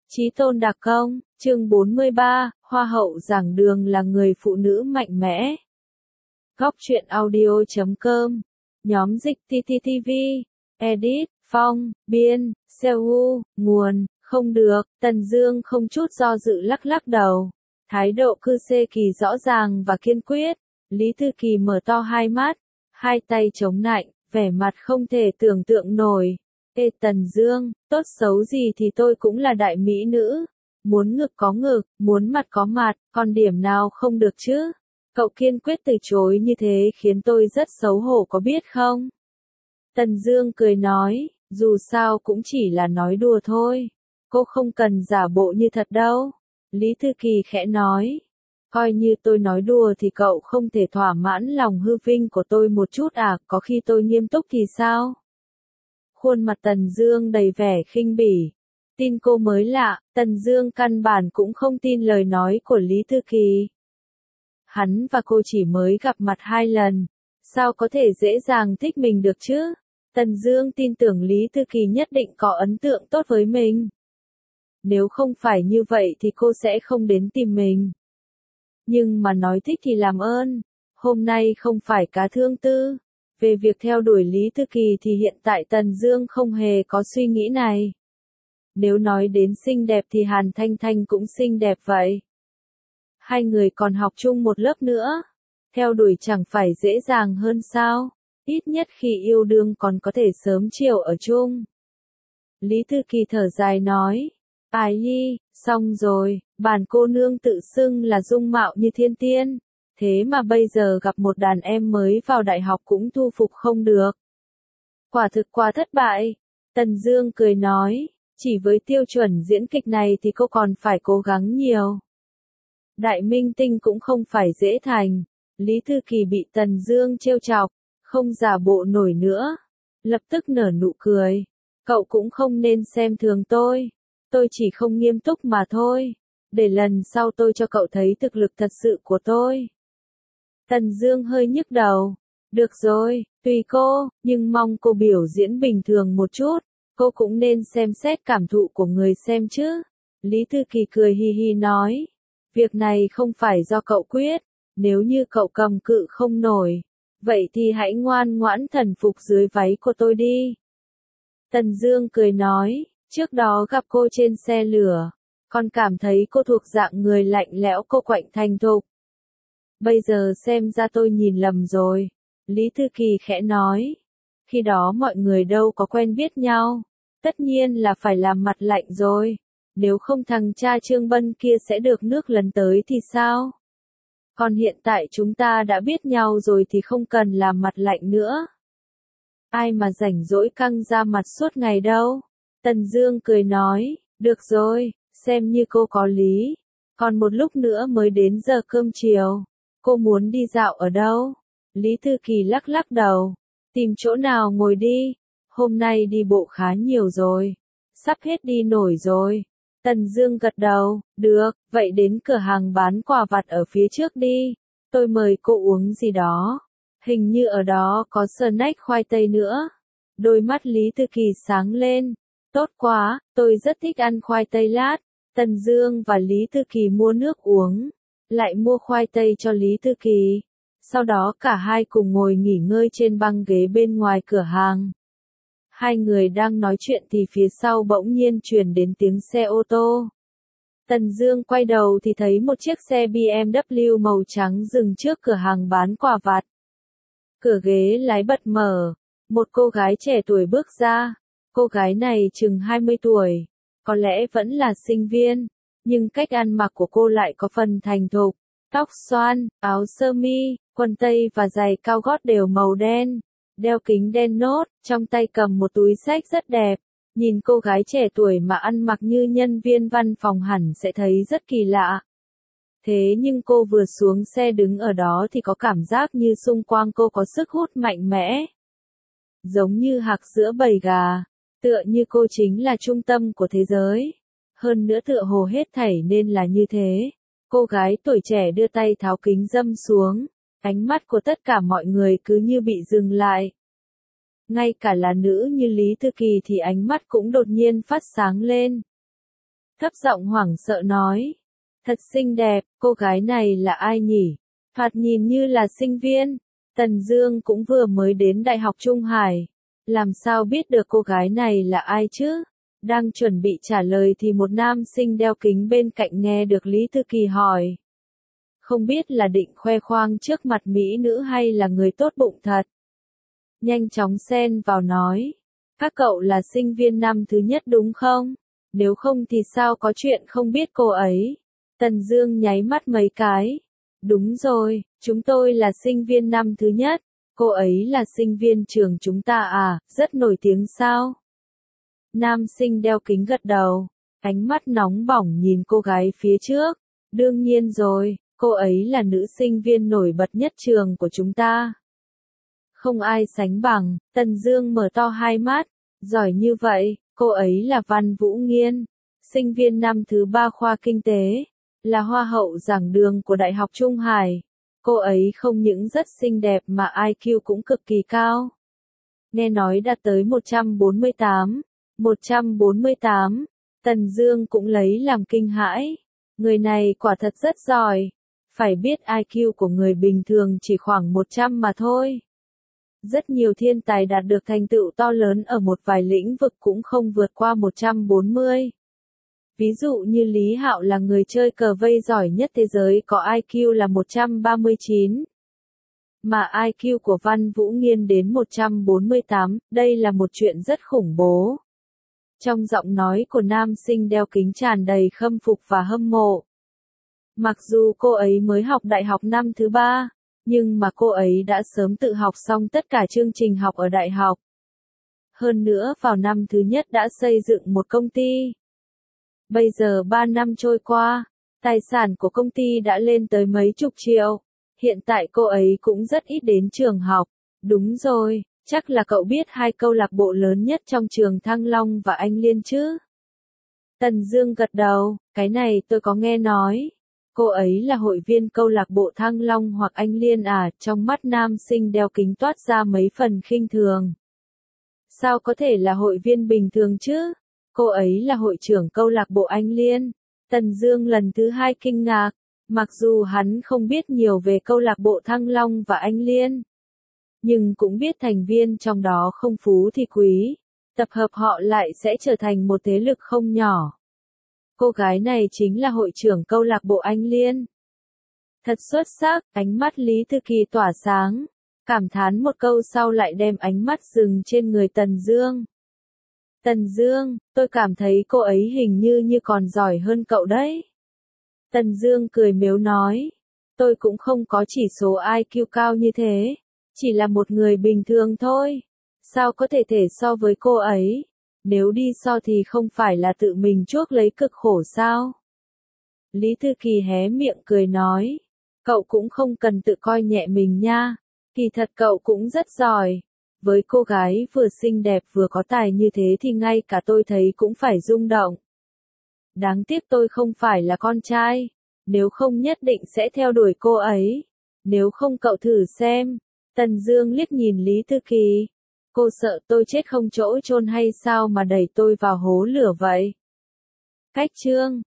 Chí tôn đặc công, chương 43, Hoa hậu giảng đường là người phụ nữ mạnh mẽ. Góc truyện audio.com, nhóm dịch TTTV, edit, phong, biên, Seoul, nguồn, không được, Tần Dương không chút do dự lắc lắc đầu. Thái độ cư xê kỳ rõ ràng và kiên quyết, Lý Thư Kỳ mở to hai mắt, hai tay chống nạnh, vẻ mặt không thể tưởng tượng nổi. Ê Tần Dương, tốt xấu gì thì tôi cũng là đại mỹ nữ. Muốn ngực có ngực, muốn mặt có mặt, còn điểm nào không được chứ? Cậu kiên quyết từ chối như thế khiến tôi rất xấu hổ có biết không? Tần Dương cười nói, dù sao cũng chỉ là nói đùa thôi. Cô không cần giả bộ như thật đâu. Lý Thư Kỳ khẽ nói. Coi như tôi nói đùa thì cậu không thể thỏa mãn lòng hư vinh của tôi một chút à, có khi tôi nghiêm túc thì sao? Khuôn mặt Tần Dương đầy vẻ khinh bỉ. Tin cô mới lạ, Tần Dương căn bản cũng không tin lời nói của Lý Thư Kỳ. Hắn và cô chỉ mới gặp mặt 2 lần, sao có thể dễ dàng thích mình được chứ? Tần Dương tin tưởng Lý Thư Kỳ nhất định có ấn tượng tốt với mình. Nếu không phải như vậy thì cô sẽ không đến tìm mình. Nhưng mà nói thích thì làm ơn, hôm nay không phải cá thương tư. Về việc theo đuổi Lý Thư Kỳ thì hiện tại Tần Dương không hề có suy nghĩ này. Nếu nói đến xinh đẹp thì Hàn Thanh Thanh cũng xinh đẹp vậy. Hai người còn học chung một lớp nữa. Theo đuổi chẳng phải dễ dàng hơn sao? Ít nhất khi yêu đương còn có thể sớm chiều ở chung. Lý Thư Kỳ thở dài nói. Ái nhi, xong rồi, bản cô nương tự xưng là dung mạo như thiên tiên. Thế mà bây giờ gặp một đàn em mới vào đại học cũng thu phục không được. Quả thực quá thất bại. Tần Dương cười nói, chỉ với tiêu chuẩn diễn kịch này thì cô còn phải cố gắng nhiều. Đại minh tinh cũng không phải dễ thành. Lý Thư Kỳ bị Tần Dương trêu chọc, không giả bộ nổi nữa. Lập tức nở nụ cười. Cậu cũng không nên xem thường tôi chỉ không nghiêm túc mà thôi. Để lần sau tôi cho cậu thấy thực lực thật sự của tôi. Tần Dương hơi nhức đầu. Được rồi, tùy cô, nhưng mong cô biểu diễn bình thường một chút. Cô cũng nên xem xét cảm thụ của người xem chứ. Lý Thư Kỳ cười hi hi nói. Việc này không phải do cậu quyết. Nếu như cậu cầm cự không nổi, vậy thì hãy ngoan ngoãn thần phục dưới váy của tôi đi. Tần Dương cười nói. Trước đó gặp cô trên xe lửa, còn cảm thấy cô thuộc dạng người lạnh lẽo cô quạnh thành thục. Bây giờ xem ra tôi nhìn lầm rồi. Lý Thư Kỳ khẽ nói. Khi đó mọi người đâu có quen biết nhau. Tất nhiên là phải làm mặt lạnh rồi. Nếu không thằng cha Trương Bân kia sẽ được nước lấn tới thì sao? Còn hiện tại chúng ta đã biết nhau rồi thì không cần làm mặt lạnh nữa. Ai mà rảnh rỗi căng ra mặt suốt ngày đâu. Tần Dương cười nói, được rồi, xem như cô có lý. Còn một lúc nữa mới đến giờ cơm chiều. Cô muốn đi dạo ở đâu? Lý Thư Kỳ lắc lắc đầu. Tìm chỗ nào ngồi đi. Hôm nay đi bộ khá nhiều rồi. Sắp hết đi nổi rồi. Tần Dương gật đầu, được, vậy đến cửa hàng bán quà vặt ở phía trước đi. Tôi mời cô uống gì đó. Hình như ở đó có snack khoai tây nữa. Đôi mắt Lý Thư Kỳ sáng lên. Tốt quá, tôi rất thích ăn khoai tây lát. Tần Dương và Lý Thư Kỳ mua nước uống, lại mua khoai tây cho Lý Thư Kỳ. Sau đó cả hai cùng ngồi nghỉ ngơi trên băng ghế bên ngoài cửa hàng. Hai người đang nói chuyện thì phía sau bỗng nhiên truyền đến tiếng xe ô tô. Tần Dương quay đầu thì thấy một chiếc xe BMW màu trắng dừng trước cửa hàng bán quà vặt. Cửa ghế lái bật mở, một cô gái trẻ tuổi bước ra. Cô gái này chừng 20 tuổi, có lẽ vẫn là sinh viên, nhưng cách ăn mặc của cô lại có phần thành thục. Tóc xoăn, áo sơ mi, quần tây và giày cao gót đều màu đen, đeo kính đen nốt, trong tay cầm một túi xách rất đẹp. Nhìn cô gái trẻ tuổi mà ăn mặc như nhân viên văn phòng hẳn sẽ thấy rất kỳ lạ. Thế nhưng cô vừa xuống xe đứng ở đó thì có cảm giác như xung quanh cô có sức hút mạnh mẽ. Giống như hạc giữa bầy gà. Tựa như cô chính là trung tâm của thế giới. Hơn nữa tựa hồ hết thảy nên là như thế. Cô gái tuổi trẻ đưa tay tháo kính râm xuống. Ánh mắt của tất cả mọi người cứ như bị dừng lại. Ngay cả là nữ như Lý Thư Kỳ thì ánh mắt cũng đột nhiên phát sáng lên. thấp giọng hoảng sợ nói. Thật xinh đẹp, cô gái này là ai nhỉ? Thoạt nhìn như là sinh viên. Tần Dương cũng vừa mới đến Đại học Trung Hải. Làm sao biết được cô gái này là ai chứ? Đang chuẩn bị trả lời thì một nam sinh đeo kính bên cạnh nghe được Lý Thư Kỳ hỏi. Không biết là định khoe khoang trước mặt mỹ nữ hay là người tốt bụng thật. Nhanh chóng xen vào nói. Các cậu là sinh viên năm thứ nhất đúng không? Nếu không thì sao có chuyện không biết cô ấy? Tần Dương nháy mắt mấy cái. Đúng rồi, chúng tôi là sinh viên năm thứ nhất. Cô ấy là sinh viên trường chúng ta à, rất nổi tiếng sao? Nam sinh đeo kính gật đầu, ánh mắt nóng bỏng nhìn cô gái phía trước. Đương nhiên rồi, cô ấy là nữ sinh viên nổi bật nhất trường của chúng ta. Không ai sánh bằng, Tần Dương mở to hai mắt, giỏi như vậy, cô ấy là Văn Vũ Nghiên, sinh viên năm thứ 3 khoa kinh tế, là hoa hậu giảng đường của Đại học Trung Hải. Cô ấy không những rất xinh đẹp mà IQ cũng cực kỳ cao. Nghe nói đạt tới 148. 148, Tần Dương cũng lấy làm kinh hãi. Người này quả thật rất giỏi. Phải biết IQ của người bình thường chỉ khoảng 100 mà thôi. Rất nhiều thiên tài đạt được thành tựu to lớn ở một vài lĩnh vực cũng không vượt qua 140. Ví dụ như Lý Hạo là người chơi cờ vây giỏi nhất thế giới có IQ là 139. Mà IQ của Văn Vũ Nghiên đến 148, đây là một chuyện rất khủng bố. Trong giọng nói của nam sinh đeo kính tràn đầy khâm phục và hâm mộ. Mặc dù cô ấy mới học đại học năm thứ 3, nhưng mà cô ấy đã sớm tự học xong tất cả chương trình học ở đại học. Hơn nữa vào năm thứ nhất đã xây dựng một công ty. Bây giờ 3 năm trôi qua, tài sản của công ty đã lên tới mấy chục triệu. Hiện tại cô ấy cũng rất ít đến trường học. Đúng rồi, chắc là cậu biết hai câu lạc bộ lớn nhất trong trường Thăng Long và Anh Liên chứ? Tần Dương gật đầu, cái này tôi có nghe nói. Cô ấy là hội viên câu lạc bộ Thăng Long hoặc Anh Liên à? Trong mắt nam sinh đeo kính toát ra mấy phần khinh thường. Sao có thể là hội viên bình thường chứ? Cô ấy là hội trưởng câu lạc bộ Anh Liên. Tần Dương lần thứ 2 kinh ngạc, mặc dù hắn không biết nhiều về câu lạc bộ Thăng Long và Anh Liên, nhưng cũng biết thành viên trong đó không phú thì quý, tập hợp họ lại sẽ trở thành một thế lực không nhỏ. Cô gái này chính là hội trưởng câu lạc bộ Anh Liên. Thật xuất sắc, ánh mắt Lý Thư Kỳ tỏa sáng, cảm thán một câu sau lại đem ánh mắt dừng trên người Tần Dương. Tần Dương, tôi cảm thấy cô ấy hình như còn giỏi hơn cậu đấy. Tần Dương cười mếu nói, tôi cũng không có chỉ số IQ cao như thế, chỉ là một người bình thường thôi. Sao có thể so với cô ấy? Nếu đi so thì không phải là tự mình chuốc lấy cực khổ sao? Lý Thư Kỳ hé miệng cười nói, cậu cũng không cần tự coi nhẹ mình nha, kỳ thật cậu cũng rất giỏi. Với cô gái vừa xinh đẹp vừa có tài như thế thì ngay cả tôi thấy cũng phải rung động. Đáng tiếc tôi không phải là con trai, nếu không nhất định sẽ theo đuổi cô ấy. Nếu không cậu thử xem. Tần Dương liếc nhìn Lý Thư Kỳ. Cô sợ tôi chết không chỗ chôn hay sao mà đẩy tôi vào hố lửa vậy? Cách chương